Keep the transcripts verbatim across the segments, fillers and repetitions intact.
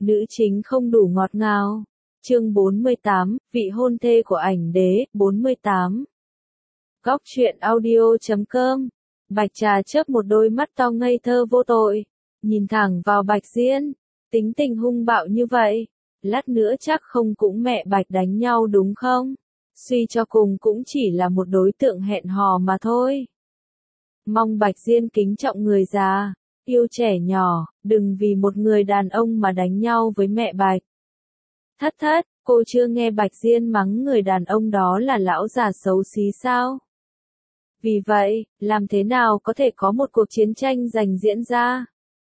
nữ chính không đủ ngọt ngào. Chương bốn mươi tám, vị hôn thê của ảnh đế, bốn mươi tám. Góc truyện audio chấm com. Bạch Trà chớp một đôi mắt to ngây thơ vô tội, nhìn thẳng vào Bạch Diên, tính tình hung bạo như vậy, lát nữa chắc không cũng mẹ Bạch đánh nhau đúng không? Suy cho cùng cũng chỉ là một đối tượng hẹn hò mà thôi. Mong Bạch Diên kính trọng người già, yêu trẻ nhỏ, đừng vì một người đàn ông mà đánh nhau với mẹ Bạch. Thất thất, cô chưa nghe Bạch Diên mắng người đàn ông đó là lão già xấu xí sao? Vì vậy, làm thế nào có thể có một cuộc chiến tranh giành diễn ra?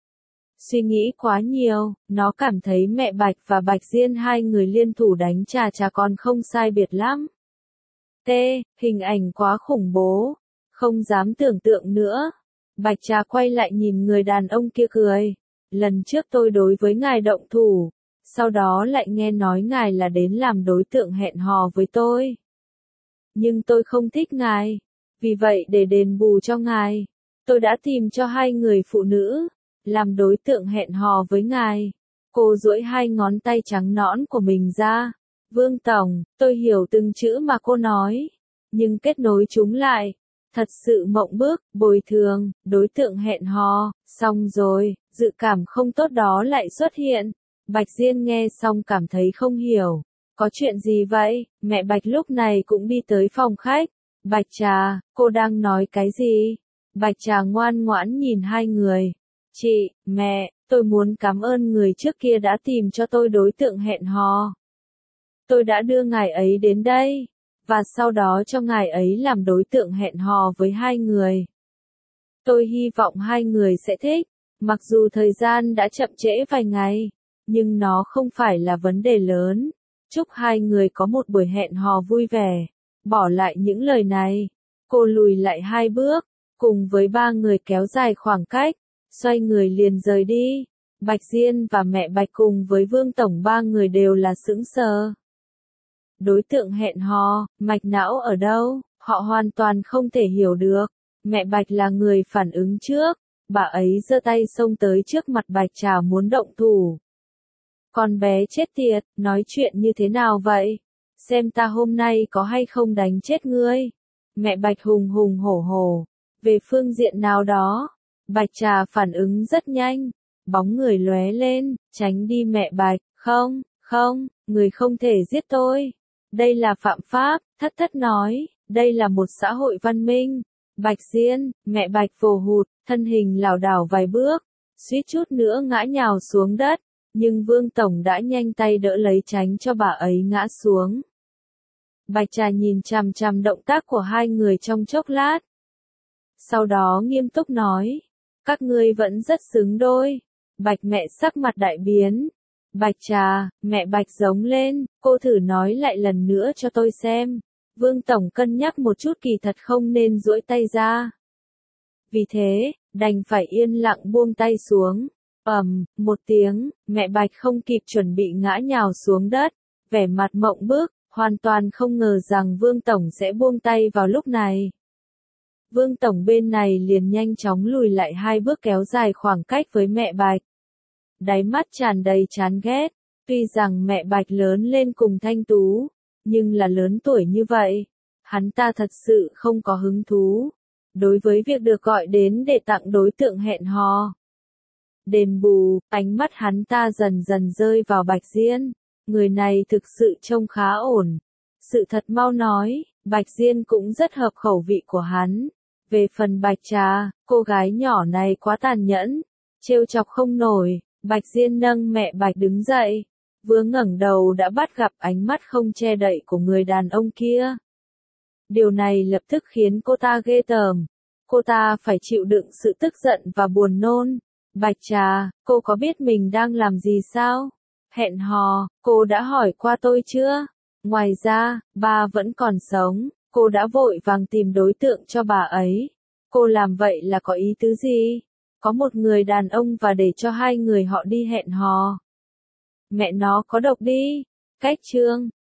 Suy nghĩ quá nhiều, nó cảm thấy mẹ Bạch và Bạch Diên hai người liên thủ đánh Trà Trà còn không sai biệt lắm. T, hình ảnh quá khủng bố, không dám tưởng tượng nữa. Bạch Trà quay lại nhìn người đàn ông kia cười. Lần trước tôi đối với ngài động thủ, sau đó lại nghe nói ngài là đến làm đối tượng hẹn hò với tôi. Nhưng tôi không thích ngài, vì vậy để đền bù cho ngài, tôi đã tìm cho hai người phụ nữ, làm đối tượng hẹn hò với ngài. Cô duỗi hai ngón tay trắng nõn của mình ra. Vương Tổng, tôi hiểu từng chữ mà cô nói, nhưng kết nối chúng lại, thật sự mộng bức, bồi thường, đối tượng hẹn hò, xong rồi, dự cảm không tốt đó lại xuất hiện. Bạch Diên nghe xong cảm thấy không hiểu, có chuyện gì vậy? Mẹ Bạch lúc này cũng đi tới phòng khách. Bạch Trà, cô đang nói cái gì? Bạch Trà ngoan ngoãn nhìn hai người. Chị, mẹ, tôi muốn cảm ơn người trước kia đã tìm cho tôi đối tượng hẹn hò. Tôi đã đưa ngài ấy đến đây, và sau đó cho ngài ấy làm đối tượng hẹn hò với hai người. Tôi hy vọng hai người sẽ thích, mặc dù thời gian đã chậm trễ vài ngày, nhưng nó không phải là vấn đề lớn. Chúc hai người có một buổi hẹn hò vui vẻ. Bỏ lại những lời này, cô lùi lại hai bước, cùng với ba người kéo dài khoảng cách, xoay người liền rời đi. Bạch Diên và mẹ Bạch cùng với Vương Tổng ba người đều là sững sờ. Đối tượng hẹn hò, mạch não ở đâu, họ hoàn toàn không thể hiểu được. Mẹ Bạch là người phản ứng trước, bà ấy giơ tay xông tới trước mặt Bạch Trà muốn động thủ. Con bé chết tiệt, nói chuyện như thế nào vậy? Xem ta hôm nay có hay không đánh chết ngươi. Mẹ Bạch hùng hùng hổ hổ. Về phương diện nào đó, Bạch Trà phản ứng rất nhanh. Bóng người lóe lên, tránh đi mẹ Bạch. Không, không, người không thể giết tôi. Đây là phạm pháp, thất thất nói. Đây là một xã hội văn minh. Bạch Diên, mẹ Bạch vồ hụt, thân hình lảo đảo vài bước, suýt chút nữa ngã nhào xuống đất. Nhưng Vương Tổng đã nhanh tay đỡ lấy tránh cho bà ấy ngã xuống. Bạch Trà nhìn chằm chằm động tác của hai người trong chốc lát. Sau đó nghiêm túc nói, các ngươi vẫn rất xứng đôi. Bạch mẹ sắc mặt đại biến. Bạch Trà, mẹ Bạch giống lên, cô thử nói lại lần nữa cho tôi xem. Vương Tổng cân nhắc một chút kỳ thật không nên duỗi tay ra. Vì thế, đành phải yên lặng buông tay xuống. Ầm, một tiếng, mẹ Bạch không kịp chuẩn bị ngã nhào xuống đất, vẻ mặt mộng bức, hoàn toàn không ngờ rằng Vương Tổng sẽ buông tay vào lúc này. Vương Tổng bên này liền nhanh chóng lùi lại hai bước kéo dài khoảng cách với mẹ Bạch. Đáy mắt tràn đầy chán ghét, tuy rằng mẹ Bạch lớn lên cùng Thanh Tú, nhưng là lớn tuổi như vậy, hắn ta thật sự không có hứng thú đối với việc được gọi đến để tặng đối tượng hẹn hò. Đền bù, ánh mắt hắn ta dần dần rơi vào Bạch Diên. Người này thực sự trông khá ổn. Sự thật mau nói, Bạch Diên cũng rất hợp khẩu vị của hắn. Về phần Bạch Trà, cô gái nhỏ này quá tàn nhẫn, trêu chọc không nổi. Bạch Diên nâng mẹ Bạch đứng dậy, vừa ngẩng đầu đã bắt gặp ánh mắt không che đậy của người đàn ông kia. Điều này lập tức khiến cô ta ghê tởm. Cô ta phải chịu đựng sự tức giận và buồn nôn. Bạch Trà, cô có biết mình đang làm gì sao? Hẹn hò, cô đã hỏi qua tôi chưa? Ngoài ra, ba vẫn còn sống, cô đã vội vàng tìm đối tượng cho bà ấy. Cô làm vậy là có ý tứ gì? Có một người đàn ông và để cho hai người họ đi hẹn hò. Mẹ nó có độc đi. Cách chương.